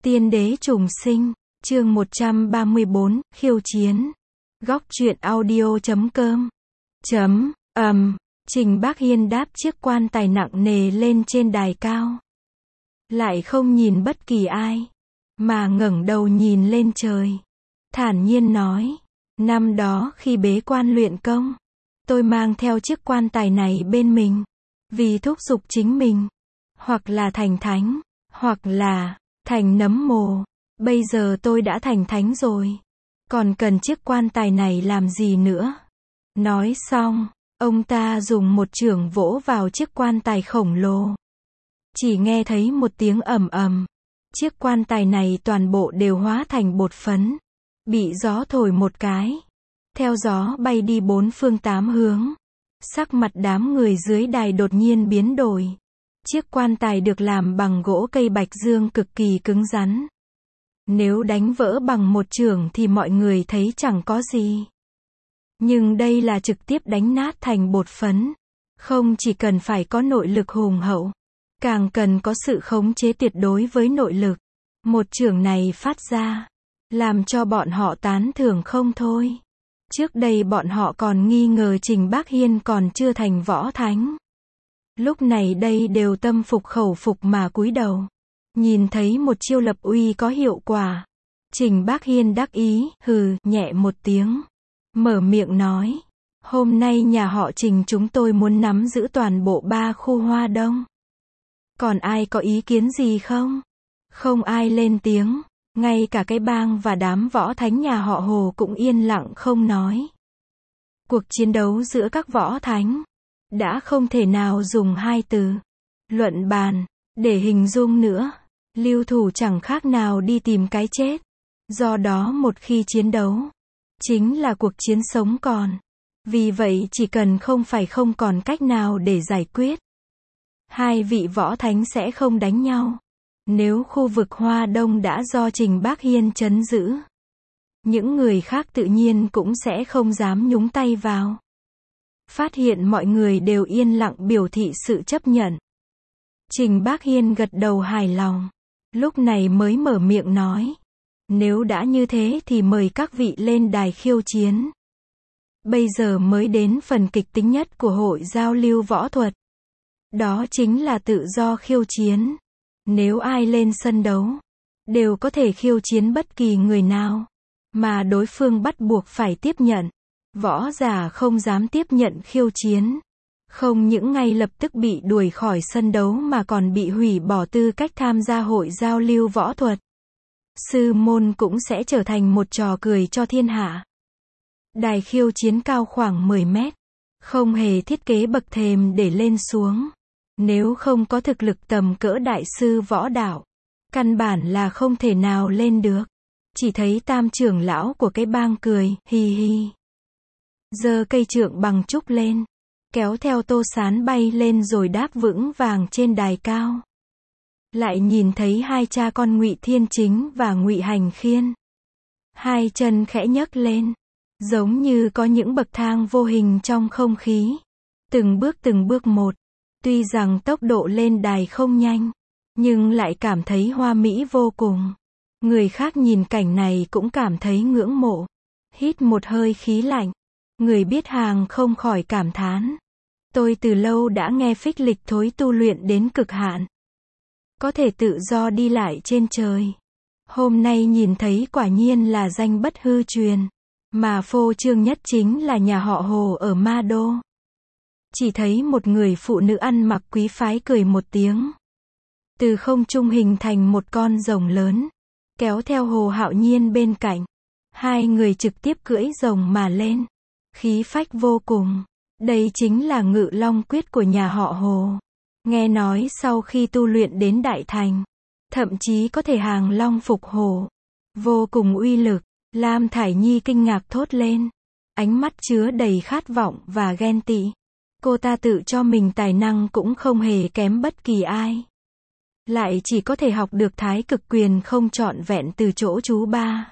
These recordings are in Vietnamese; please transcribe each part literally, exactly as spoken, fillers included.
Tiên đế trùng sinh, chương một trăm ba mươi bốn, khiêu chiến. Góc truyện audio chấm com. Chấm, ầm, Trình Bác Hiên đáp chiếc quan tài nặng nề lên trên đài cao. Lại không nhìn bất kỳ ai, mà ngẩng đầu nhìn lên trời. Thản nhiên nói, năm đó khi bế quan luyện công, tôi mang theo chiếc quan tài này bên mình, vì thúc giục chính mình, hoặc là thành thánh, hoặc là thành nấm mồ. Bây giờ tôi đã thành thánh rồi, còn cần chiếc quan tài này làm gì nữa? Nói xong, ông ta dùng một chưởng vỗ vào chiếc quan tài khổng lồ. Chỉ nghe thấy một tiếng ầm ầm, chiếc quan tài này toàn bộ đều hóa thành bột phấn, bị gió thổi một cái, theo gió bay đi bốn phương tám hướng. Sắc mặt đám người dưới đài đột nhiên biến đổi. Chiếc quan tài được làm bằng gỗ cây bạch dương cực kỳ cứng rắn. Nếu đánh vỡ bằng một chưởng thì mọi người thấy chẳng có gì. Nhưng đây là trực tiếp đánh nát thành bột phấn. Không chỉ cần phải có nội lực hùng hậu, càng cần có sự khống chế tuyệt đối với nội lực. Một chưởng này phát ra, làm cho bọn họ tán thưởng không thôi. Trước đây bọn họ còn nghi ngờ Trình Bác Hiên còn chưa thành võ thánh. Lúc này đây đều tâm phục khẩu phục mà cúi đầu. Nhìn thấy một chiêu lập uy có hiệu quả. Trình Bác Hiên đắc ý, hừ, nhẹ một tiếng. Mở miệng nói, hôm nay nhà họ Trình chúng tôi muốn nắm giữ toàn bộ ba khu Hoa Đông. Còn ai có ý kiến gì không? Không ai lên tiếng. Ngay cả cái bang và đám võ thánh nhà họ Hồ cũng yên lặng không nói. Cuộc chiến đấu giữa các võ thánh đã không thể nào dùng hai từ luận bàn để hình dung nữa. Lưu thủ chẳng khác nào đi tìm cái chết. Do đó một khi chiến đấu, chính là cuộc chiến sống còn. Vì vậy chỉ cần không phải không còn cách nào để giải quyết, hai vị võ thánh sẽ không đánh nhau. Nếu khu vực Hoa Đông đã do Trình Bác Hiên trấn giữ, những người khác tự nhiên cũng sẽ không dám nhúng tay vào. Phát hiện mọi người đều yên lặng biểu thị sự chấp nhận. Trình Bác Hiên gật đầu hài lòng. Lúc này mới mở miệng nói, nếu đã như thế thì mời các vị lên đài khiêu chiến. Bây giờ mới đến phần kịch tính nhất của hội giao lưu võ thuật. Đó chính là tự do khiêu chiến. Nếu ai lên sân đấu, đều có thể khiêu chiến bất kỳ người nào, mà đối phương bắt buộc phải tiếp nhận. Võ giả không dám tiếp nhận khiêu chiến, không những ngay lập tức bị đuổi khỏi sân đấu mà còn bị hủy bỏ tư cách tham gia hội giao lưu võ thuật. Sư môn cũng sẽ trở thành một trò cười cho thiên hạ. Đài khiêu chiến cao khoảng mười mét, không hề thiết kế bậc thềm để lên xuống. Nếu không có thực lực tầm cỡ đại sư võ đạo, căn bản là không thể nào lên được. Chỉ thấy tam trưởng lão của cái bang cười, hi hi. Giơ cây trượng bằng trúc lên, kéo theo Tô Sán bay lên rồi đáp vững vàng trên đài cao. Lại nhìn thấy hai cha con Ngụy Thiên Chính và Ngụy Hành Khiên. Hai chân khẽ nhấc lên, giống như có những bậc thang vô hình trong không khí. Từng bước từng bước một. Tuy rằng tốc độ lên đài không nhanh, nhưng lại cảm thấy hoa mỹ vô cùng. Người khác nhìn cảnh này cũng cảm thấy ngưỡng mộ. Hít một hơi khí lạnh, người biết hàng không khỏi cảm thán. Tôi từ lâu đã nghe phích lịch thối tu luyện đến cực hạn, có thể tự do đi lại trên trời. Hôm nay nhìn thấy quả nhiên là danh bất hư truyền. Mà phô trương nhất chính là nhà họ Hồ ở Ma Đô. Chỉ thấy một người phụ nữ ăn mặc quý phái cười một tiếng. Từ không trung hình thành một con rồng lớn, kéo theo Hồ Hạo Nhiên bên cạnh. Hai người trực tiếp cưỡi rồng mà lên. Khí phách vô cùng. Đây chính là Ngự Long Quyết của nhà họ Hồ. Nghe nói sau khi tu luyện đến đại thành, thậm chí có thể hàng long phục hổ. Vô cùng uy lực. Lam Thải Nhi kinh ngạc thốt lên. Ánh mắt chứa đầy khát vọng và ghen tị. Cô ta tự cho mình tài năng cũng không hề kém bất kỳ ai. Lại chỉ có thể học được thái cực quyền không trọn vẹn từ chỗ chú ba.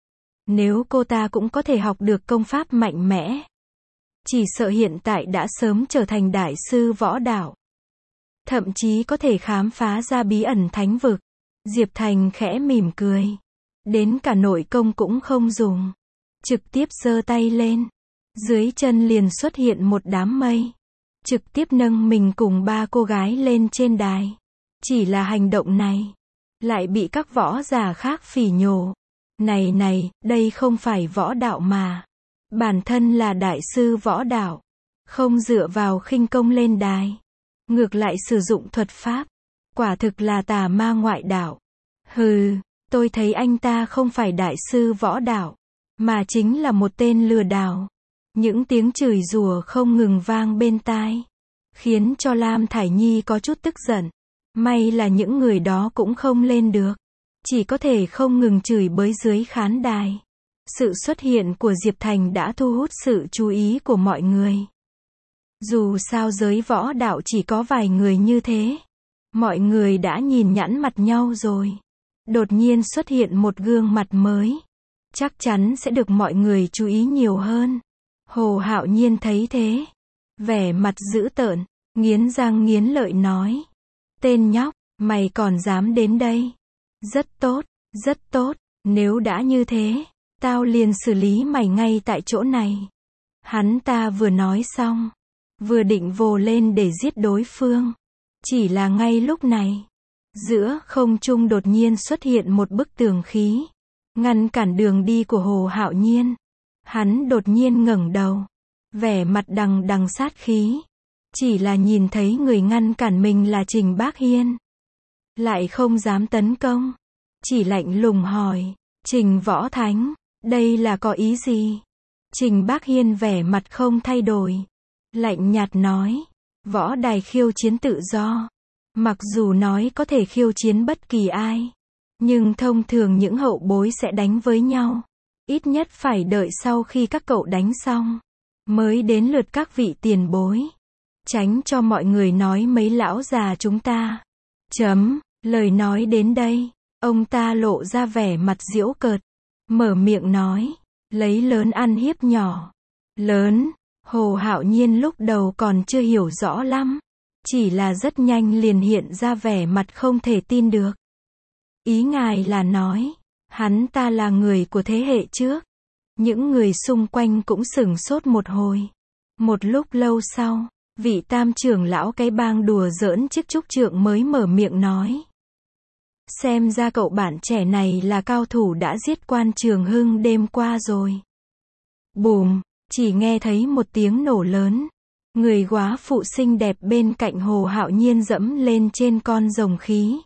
Nếu cô ta cũng có thể học được công pháp mạnh mẽ, chỉ sợ hiện tại đã sớm trở thành đại sư võ đạo. Thậm chí có thể khám phá ra bí ẩn thánh vực. Diệp Thành khẽ mỉm cười. Đến cả nội công cũng không dùng. Trực tiếp giơ tay lên. Dưới chân liền xuất hiện một đám mây. Trực tiếp nâng mình cùng ba cô gái lên trên đài. Chỉ là hành động này. Lại bị các võ giả khác phỉ nhổ. Này này, đây không phải võ đạo mà. Bản thân là đại sư võ đạo. Không dựa vào khinh công lên đài. Ngược lại sử dụng thuật pháp. Quả thực là tà ma ngoại đạo. Hừ, tôi thấy anh ta không phải đại sư võ đạo. Mà chính là một tên lừa đảo. Những tiếng chửi rủa không ngừng vang bên tai. Khiến cho Lam Thải Nhi có chút tức giận. May là những người đó cũng không lên được. Chỉ có thể không ngừng chửi bới dưới khán đài. Sự xuất hiện của Diệp Thành đã thu hút sự chú ý của mọi người. Dù sao giới võ đạo chỉ có vài người như thế. Mọi người đã nhìn nhẵn mặt nhau rồi. Đột nhiên xuất hiện một gương mặt mới. Chắc chắn sẽ được mọi người chú ý nhiều hơn. Hồ Hạo Nhiên thấy thế. Vẻ mặt dữ tợn, nghiến răng nghiến lợi nói. Tên nhóc, mày còn dám đến đây. Rất tốt, rất tốt, nếu đã như thế, tao liền xử lý mày ngay tại chỗ này. Hắn ta vừa nói xong, vừa định vồ lên để giết đối phương. Chỉ là ngay lúc này, giữa không trung đột nhiên xuất hiện một bức tường khí, ngăn cản đường đi của Hồ Hạo Nhiên. Hắn đột nhiên ngẩng đầu, vẻ mặt đằng đằng sát khí. Chỉ là nhìn thấy người ngăn cản mình là Trình Bác Hiên. Lại không dám tấn công. Chỉ lạnh lùng hỏi, Trình Võ Thánh, đây là có ý gì? Trình Bác Hiên vẻ mặt không thay đổi. Lạnh nhạt nói, võ đài khiêu chiến tự do. Mặc dù nói có thể khiêu chiến bất kỳ ai. Nhưng thông thường những hậu bối sẽ đánh với nhau. Ít nhất phải đợi sau khi các cậu đánh xong. Mới đến lượt các vị tiền bối. Tránh cho mọi người nói mấy lão già chúng ta. Chấm, lời nói đến đây. Ông ta lộ ra vẻ mặt giễu cợt. Mở miệng nói. Lấy lớn ăn hiếp nhỏ. Lớn. Hồ Hạo Nhiên lúc đầu còn chưa hiểu rõ lắm. Chỉ là rất nhanh liền hiện ra vẻ mặt không thể tin được. Ý ngài là nói. Hắn ta là người của thế hệ trước. Những người xung quanh cũng sửng sốt một hồi. Một lúc lâu sau, vị tam trưởng lão cái bang đùa giỡn chiếc trúc trượng mới mở miệng nói. Xem ra cậu bạn trẻ này là cao thủ đã giết Quan Trường Hưng đêm qua rồi. Bùm, chỉ nghe thấy một tiếng nổ lớn. Người góa phụ xinh đẹp bên cạnh Hồ Hạo Nhiên dẫm lên trên con rồng khí.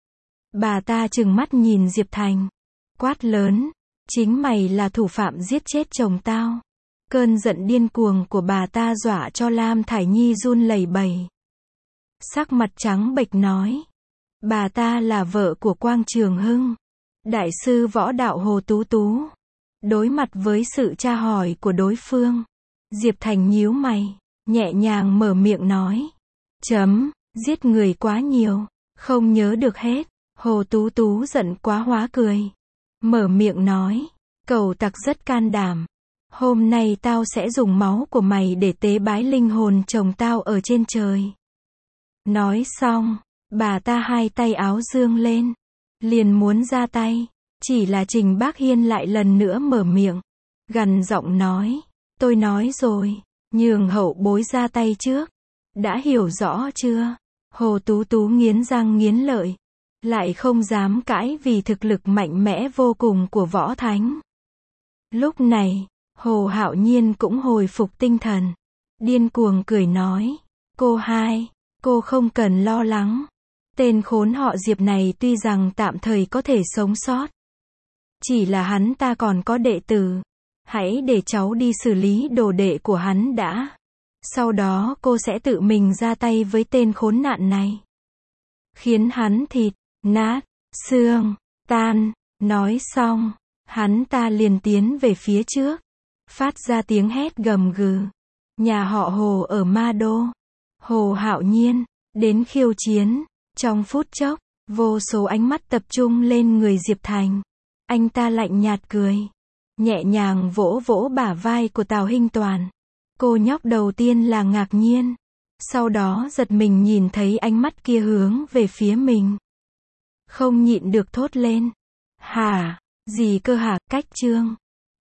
Bà ta trừng mắt nhìn Diệp Thành. Quát lớn. Chính mày là thủ phạm giết chết chồng tao. Cơn giận điên cuồng của bà ta dọa cho Lam Thải Nhi run lẩy bẩy. Sắc mặt trắng bệch nói. Bà ta là vợ của Quang Trường Hưng. Đại sư võ đạo Hồ Tú Tú. Đối mặt với sự tra hỏi của đối phương. Diệp Thành nhíu mày. Nhẹ nhàng mở miệng nói. Chấm, giết người quá nhiều. Không nhớ được hết. Hồ Tú Tú giận quá hóa cười. Mở miệng nói. Cậu tặc rất can đảm. Hôm nay tao sẽ dùng máu của mày để tế bái linh hồn chồng tao ở trên trời. Nói xong, bà ta hai tay áo dương lên. Liền muốn ra tay. Chỉ là Trình Bác Hiên lại lần nữa mở miệng. Gằn giọng nói. Tôi nói rồi. Nhường hậu bối ra tay trước. Đã hiểu rõ chưa? Hồ Tú Tú nghiến răng nghiến lợi. Lại không dám cãi vì thực lực mạnh mẽ vô cùng của Võ Thánh. Lúc này, Hồ Hạo Nhiên cũng hồi phục tinh thần. Điên cuồng cười nói. Cô hai, cô không cần lo lắng. Tên khốn họ Diệp này tuy rằng tạm thời có thể sống sót. Chỉ là hắn ta còn có đệ tử. Hãy để cháu đi xử lý đồ đệ của hắn đã. Sau đó cô sẽ tự mình ra tay với tên khốn nạn này. Khiến hắn thịt, nát, xương, tan. Nói xong, hắn ta liền tiến về phía trước. Phát ra tiếng hét gầm gừ. Nhà họ Hồ ở Ma Đô. Hồ Hạo Nhiên, đến khiêu chiến. Trong phút chốc, vô số ánh mắt tập trung lên người Diệp Thành. Anh ta lạnh nhạt cười. Nhẹ nhàng vỗ vỗ bả vai của Tào Hinh Toàn. Cô nhóc đầu tiên là ngạc nhiên. Sau đó giật mình nhìn thấy ánh mắt kia hướng về phía mình. Không nhịn được thốt lên. Hả? Gì cơ hả? Cách trương.